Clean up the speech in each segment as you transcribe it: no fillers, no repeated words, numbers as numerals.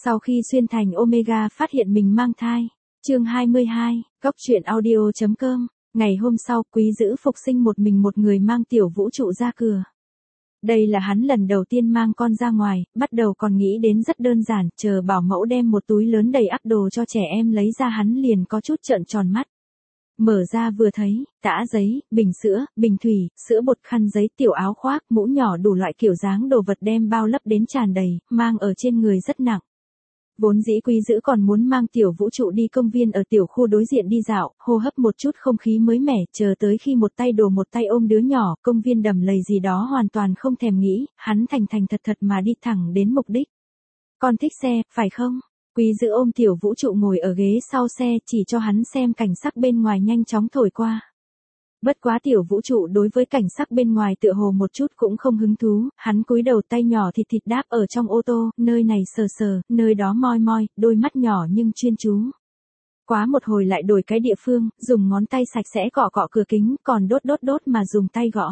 Sau khi xuyên thành Omega phát hiện mình mang thai. Chương 22, Cóc truyện audio.com. Ngày hôm sau, Quý Dữ phục sinh một mình một người mang Tiểu Vũ Trụ ra cửa. Đây là hắn lần đầu tiên mang con ra ngoài, bắt đầu còn nghĩ đến rất đơn giản, chờ bảo mẫu đem một túi lớn đầy ắp đồ cho trẻ em lấy ra hắn liền có chút trợn tròn mắt. Mở ra vừa thấy, tã giấy, bình sữa, bình thủy, sữa bột, khăn giấy, tiểu áo khoác, mũ nhỏ đủ loại kiểu dáng đồ vật đem bao lấp đến tràn đầy, mang ở trên người rất nặng. Vốn dĩ Quý Dữ còn muốn mang Tiểu Vũ Trụ đi công viên ở tiểu khu đối diện đi dạo, hô hấp một chút không khí mới mẻ, chờ tới khi một tay đồ một tay ôm đứa nhỏ, công viên đầm lầy gì đó hoàn toàn không thèm nghĩ, hắn thành thật thật mà đi thẳng đến mục đích. Con thích xe, phải không? Quý Dữ ôm Tiểu Vũ Trụ ngồi ở ghế sau xe, chỉ cho hắn xem cảnh sắc bên ngoài nhanh chóng thổi qua. Bất quá Tiểu Vũ Trụ đối với cảnh sắc bên ngoài tựa hồ một chút cũng không hứng thú, hắn cúi đầu tay nhỏ thịt đáp ở trong ô tô, nơi này sờ sờ, nơi đó moi moi, đôi mắt nhỏ nhưng chuyên chú. Quá một hồi lại đổi cái địa phương, dùng ngón tay sạch sẽ cọ cọ cửa kính, còn đốt mà dùng tay gõ.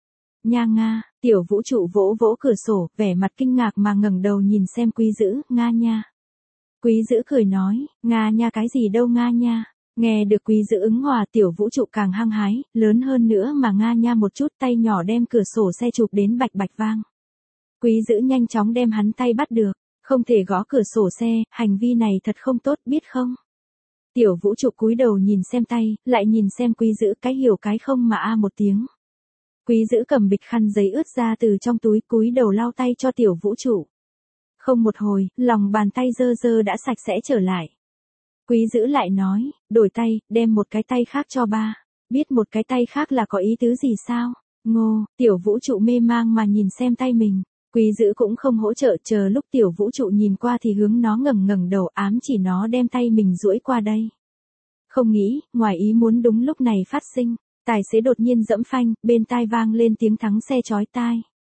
Nha nga, Tiểu Vũ Trụ vỗ vỗ cửa sổ, vẻ mặt kinh ngạc mà ngẩng đầu nhìn xem Quý Dữ, nga nha. Quý Dữ cười nói, nga nha cái gì đâu nga nha. Nghe được Quý Dữ ứng hòa, Tiểu Vũ Trụ càng hăng hái, lớn hơn nữa mà nga nha một chút, tay nhỏ đem cửa sổ xe chụp đến bạch bạch vang. Quý Dữ nhanh chóng đem hắn tay bắt được, không thể gõ cửa sổ xe, hành vi này thật không tốt biết không. Tiểu Vũ Trụ cúi đầu nhìn xem tay, lại nhìn xem Quý Dữ, cái hiểu cái không mà a một tiếng. Quý Dữ cầm bịch khăn giấy ướt ra từ trong túi, cúi đầu lau tay cho Tiểu Vũ Trụ. Không một hồi, lòng bàn tay dơ đã sạch sẽ trở lại. Quý Dữ lại nói, đổi tay, đem một cái tay khác cho ba. Biết một cái tay khác là có ý tứ gì sao? Ngô, Tiểu Vũ Trụ mê mang mà nhìn xem tay mình. Quý Dữ cũng không hỗ trợ, chờ lúc Tiểu Vũ Trụ nhìn qua thì hướng nó ngẩng đầu, ám chỉ nó đem tay mình duỗi qua đây. Không nghĩ, ngoài ý muốn đúng lúc này phát sinh, tài xế đột nhiên giẫm phanh, bên tai vang lên tiếng thắng xe chói tai.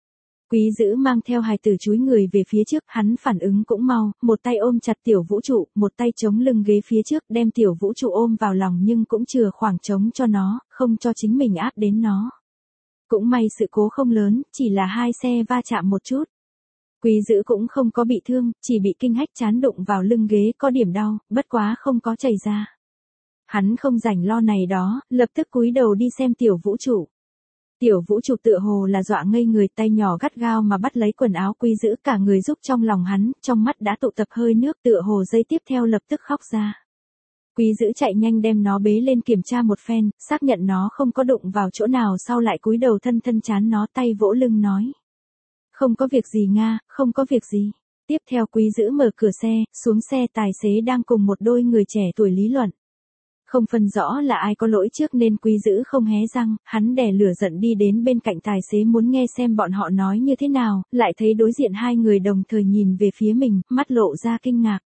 Quý Dữ mang theo hài tử chúi người về phía trước, hắn phản ứng cũng mau, một tay ôm chặt Tiểu Vũ Trụ, một tay chống lưng ghế phía trước, đem Tiểu Vũ Trụ ôm vào lòng nhưng cũng chừa khoảng trống cho nó, không cho chính mình áp đến nó. Cũng may sự cố không lớn, chỉ là hai xe va chạm một chút. Quý Dữ cũng không có bị thương, chỉ bị kinh hách chán đụng vào lưng ghế có điểm đau, bất quá không có chảy ra. Hắn không rảnh lo này đó, lập tức cúi đầu đi xem Tiểu Vũ Trụ. Tiểu Vũ Trụ tựa hồ là dọa ngây người, tay nhỏ gắt gao mà bắt lấy quần áo Quý Dữ, cả người rúc trong lòng hắn, trong mắt đã tụ tập hơi nước, tựa hồ giây tiếp theo lập tức khóc ra. Quý Dữ chạy nhanh đem nó bế lên kiểm tra một phen, xác nhận nó không có đụng vào chỗ nào, sau lại cúi đầu thân chán nó, tay vỗ lưng nói. Không có việc gì nga, không có việc gì. Tiếp theo Quý Dữ mở cửa xe, xuống xe, tài xế đang cùng một đôi người trẻ tuổi lý luận. Không phân rõ là ai có lỗi trước nên Quý Dữ không hé răng, hắn đè lửa giận đi đến bên cạnh tài xế muốn nghe xem bọn họ nói như thế nào, lại thấy đối diện hai người đồng thời nhìn về phía mình, mắt lộ ra kinh ngạc.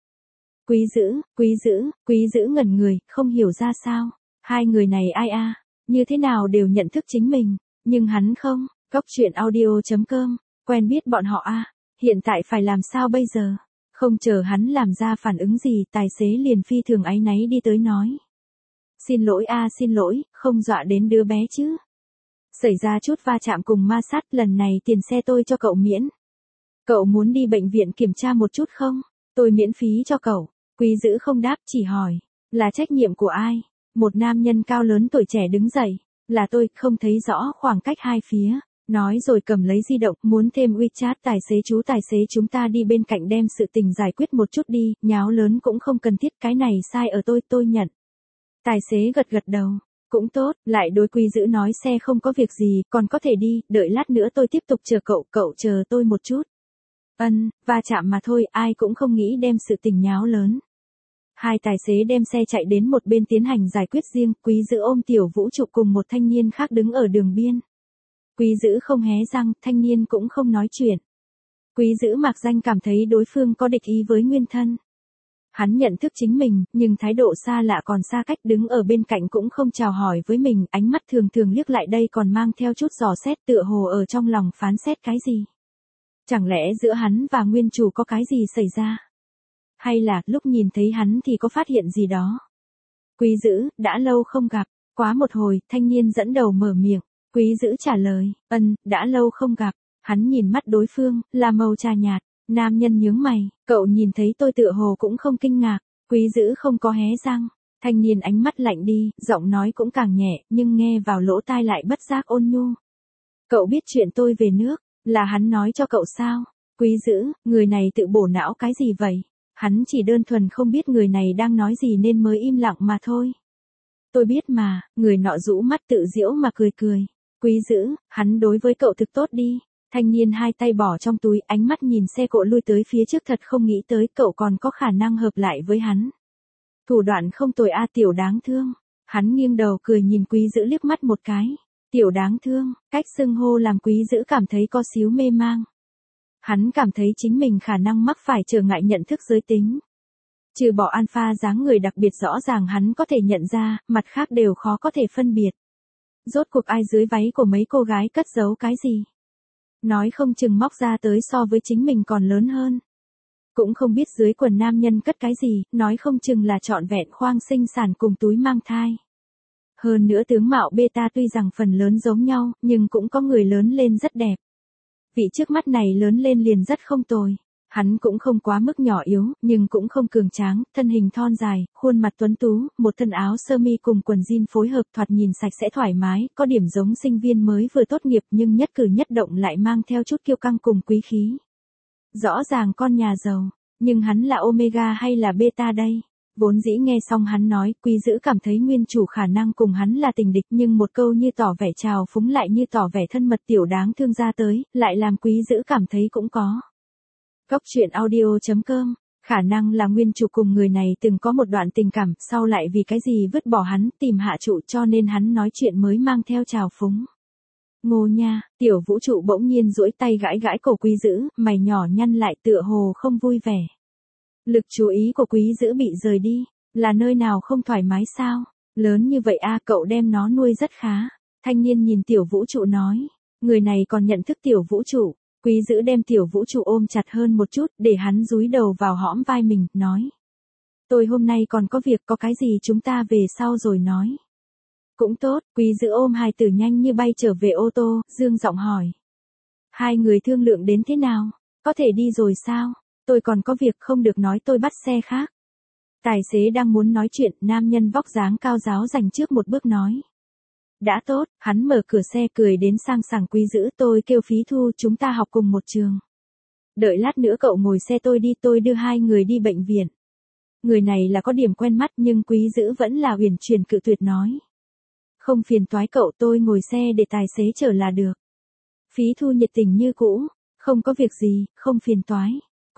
Quý Dữ ngẩn người, không hiểu ra sao. Hai người này ai a? Như thế nào đều nhận thức chính mình, nhưng hắn không. Cóc truyện audio.com, quen biết bọn họ a. Hiện tại phải làm sao bây giờ? Không chờ hắn làm ra phản ứng gì, tài xế liền phi thường áy náy đi tới nói. Xin lỗi a, xin lỗi, không dọa đến đứa bé chứ. Xảy ra chút va chạm cùng ma sát, lần này tiền xe tôi cho cậu miễn. Cậu muốn đi bệnh viện kiểm tra một chút không? Tôi miễn phí cho cậu. Quý Dữ không đáp, chỉ hỏi. Là trách nhiệm của ai? Một nam nhân cao lớn tuổi trẻ đứng dậy. Là tôi, không thấy rõ khoảng cách hai phía. Nói rồi cầm lấy di động, muốn thêm WeChat, tài xế chúng ta đi bên cạnh đem sự tình giải quyết một chút đi, nháo lớn cũng không cần thiết, cái này sai ở tôi nhận. Tài xế gật đầu, cũng tốt, lại đối Quý Dữ nói xe không có việc gì, còn có thể đi, đợi lát nữa tôi tiếp tục chờ cậu chờ tôi một chút. Va chạm mà thôi, ai cũng không nghĩ đem sự tình nháo lớn. Hai tài xế đem xe chạy đến một bên tiến hành giải quyết riêng, Quý Dữ ôm Tiểu Vũ Trụ cùng một thanh niên khác đứng ở đường biên. Quý Dữ không hé răng, thanh niên cũng không nói chuyện. Quý Dữ mạc danh cảm thấy đối phương có địch ý với nguyên thân. Hắn nhận thức chính mình, nhưng thái độ xa lạ còn xa cách, đứng ở bên cạnh cũng không chào hỏi với mình, ánh mắt thường liếc lại đây còn mang theo chút dò xét, tựa hồ ở trong lòng phán xét cái gì. Chẳng lẽ giữa hắn và nguyên chủ có cái gì xảy ra? Hay là, lúc nhìn thấy hắn thì có phát hiện gì đó? Quý Dữ, đã lâu không gặp. Quá một hồi, thanh niên dẫn đầu mở miệng. Quý Dữ trả lời, đã lâu không gặp. Hắn nhìn mắt đối phương, là màu trà nhạt. Nam nhân nhướng mày, cậu nhìn thấy tôi tựa hồ cũng không kinh ngạc, Quý Dữ không có hé răng. Thanh niên ánh mắt lạnh đi, giọng nói cũng càng nhẹ, nhưng nghe vào lỗ tai lại bất giác ôn nhu. Cậu biết chuyện tôi về nước, là hắn nói cho cậu sao? Quý Dữ, người này tự bổ não cái gì vậy? Hắn chỉ đơn thuần không biết người này đang nói gì nên mới im lặng mà thôi. Tôi biết mà, người nọ rũ mắt tự giễu mà cười cười. Quý Dữ, hắn đối với cậu thực tốt đi. Thanh niên hai tay bỏ trong túi, ánh mắt nhìn xe cộ lui tới phía trước, thật không nghĩ tới cậu còn có khả năng hợp lại với hắn. Thủ đoạn không tồi a, tiểu đáng thương. Hắn nghiêng đầu cười nhìn Quý Dữ liếc mắt một cái. Tiểu đáng thương, cách xưng hô làm Quý Dữ cảm thấy có xíu mê mang. Hắn cảm thấy chính mình khả năng mắc phải trở ngại nhận thức giới tính. Trừ bỏ alpha dáng người đặc biệt rõ ràng hắn có thể nhận ra, mặt khác đều khó có thể phân biệt. Rốt cuộc ai dưới váy của mấy cô gái cất giấu cái gì? Nói không chừng móc ra tới so với chính mình còn lớn hơn. Cũng không biết dưới quần nam nhân cất cái gì, nói không chừng là trọn vẹn khoang sinh sản cùng túi mang thai. Hơn nữa tướng mạo beta tuy rằng phần lớn giống nhau, nhưng cũng có người lớn lên rất đẹp. Vị trước mắt này lớn lên liền rất không tồi. Hắn cũng không quá mức nhỏ yếu, nhưng cũng không cường tráng, thân hình thon dài, khuôn mặt tuấn tú, một thân áo sơ mi cùng quần jean phối hợp thoạt nhìn sạch sẽ thoải mái, có điểm giống sinh viên mới vừa tốt nghiệp nhưng nhất cử nhất động lại mang theo chút kiêu căng cùng quý khí. Rõ ràng con nhà giàu, nhưng hắn là omega hay là beta đây? Vốn dĩ nghe xong hắn nói, Quý Dữ cảm thấy nguyên chủ khả năng cùng hắn là tình địch, nhưng một câu như tỏ vẻ trào phúng lại như tỏ vẻ thân mật tiểu đáng thương ra tới, lại làm Quý Dữ cảm thấy cũng có. Góc truyện audio.com, khả năng là nguyên chủ cùng người này từng có một đoạn tình cảm, sau lại vì cái gì vứt bỏ hắn, tìm hạ trụ cho nên hắn nói chuyện mới mang theo trào phúng. Ngô nha, tiểu vũ trụ bỗng nhiên duỗi tay gãi gãi cổ Quý Dữ, mày nhỏ nhăn lại tựa hồ không vui vẻ. Lực chú ý của Quý Dữ bị rời đi, là nơi nào không thoải mái sao? Lớn như vậy a, cậu đem nó nuôi rất khá. Thanh niên nhìn tiểu vũ trụ nói, người này còn nhận thức tiểu vũ trụ. Quý Dữ đem tiểu vũ trụ ôm chặt hơn một chút, để hắn dúi đầu vào hõm vai mình, nói. Tôi hôm nay còn có việc, có cái gì chúng ta về sau rồi nói. Cũng tốt, Quý Dữ ôm hài tử nhanh như bay trở về ô tô, dương giọng hỏi. Hai người thương lượng đến thế nào? Có thể đi rồi sao? Tôi còn có việc không được nói, tôi bắt xe khác. Tài xế đang muốn nói chuyện, nam nhân vóc dáng cao ráo dành trước một bước nói. Đã tốt, hắn mở cửa xe cười đến sang sảng. Quý Dữ, tôi kêu Phí Thu, chúng ta học cùng một trường. Đợi lát nữa cậu ngồi xe tôi đi, tôi đưa hai người đi bệnh viện. Người này là có điểm quen mắt nhưng Quý Dữ vẫn là uyển chuyển cự tuyệt nói. Không phiền toái cậu, tôi ngồi xe để tài xế chở là được. Phí Thu nhiệt tình như cũ, không có việc gì, không phiền toái.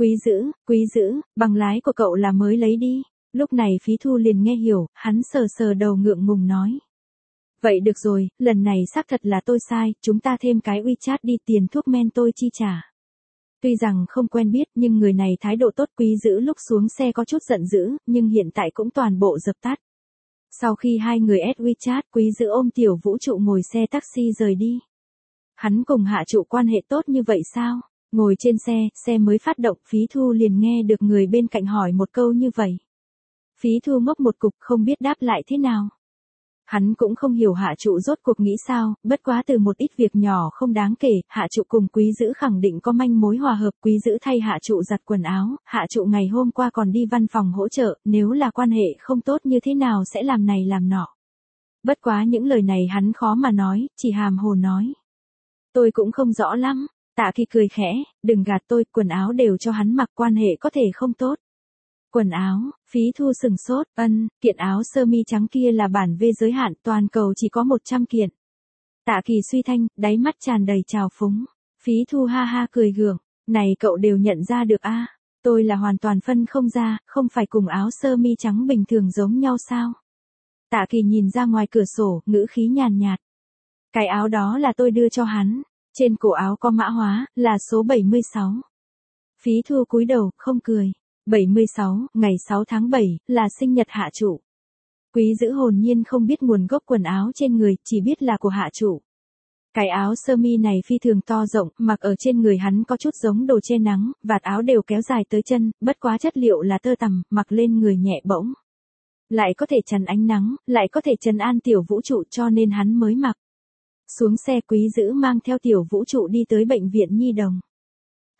Quý Dữ, bằng lái của cậu là mới lấy đi. Lúc này Phí Thu liền nghe hiểu, hắn sờ sờ đầu ngượng ngùng nói. Vậy được rồi, lần này xác thật là tôi sai, chúng ta thêm cái WeChat đi, tiền thuốc men tôi chi trả. Tuy rằng không quen biết nhưng người này thái độ tốt. Quý Dữ lúc xuống xe có chút giận dữ, nhưng hiện tại cũng toàn bộ dập tắt. Sau khi hai người add WeChat, Quý Dữ ôm tiểu vũ trụ ngồi xe taxi rời đi. Hắn cùng hạ trụ quan hệ tốt như vậy sao? Ngồi trên xe mới phát động, Phí Thu liền nghe được người bên cạnh hỏi một câu như vậy. Phí Thu ngốc một cục không biết đáp lại thế nào. Hắn cũng không hiểu hạ trụ rốt cuộc nghĩ sao, bất quá từ một ít việc nhỏ không đáng kể, hạ trụ cùng Quý Dữ khẳng định có manh mối hòa hợp. Quý Dữ thay hạ trụ giặt quần áo, hạ trụ ngày hôm qua còn đi văn phòng hỗ trợ, nếu là quan hệ không tốt như thế nào sẽ làm này làm nọ. Bất quá những lời này hắn khó mà nói, chỉ hàm hồ nói. Tôi cũng không rõ lắm. Tạ Kỳ cười khẽ, đừng gạt tôi, quần áo đều cho hắn mặc, quan hệ có thể không tốt. Quần áo, Phí Thu sừng sốt, kiện áo sơ mi trắng kia là bản V giới hạn, toàn cầu chỉ có 100 kiện. Tạ Kỳ suy thanh, đáy mắt tràn đầy trào phúng. Phí Thu ha ha cười gượng, này cậu đều nhận ra được a? Tôi là hoàn toàn phân không ra, không phải cùng áo sơ mi trắng bình thường giống nhau sao? Tạ Kỳ nhìn ra ngoài cửa sổ, ngữ khí nhàn nhạt. Cái áo đó là tôi đưa cho hắn. Trên cổ áo có mã hóa, là số 76. Phí Thu cúi đầu, không cười. 76, ngày 6 tháng 7, là sinh nhật hạ trụ. Quý Dữ hồn nhiên không biết nguồn gốc quần áo trên người, chỉ biết là của hạ trụ. Cái áo sơ mi này phi thường to rộng, mặc ở trên người hắn có chút giống đồ che nắng, vạt áo đều kéo dài tới chân, bất quá chất liệu là tơ tằm, mặc lên người nhẹ bỗng. Lại có thể chắn ánh nắng, lại có thể trấn an tiểu vũ trụ cho nên hắn mới mặc. Xuống xe Quý Dữ mang theo tiểu vũ trụ đi tới bệnh viện nhi đồng.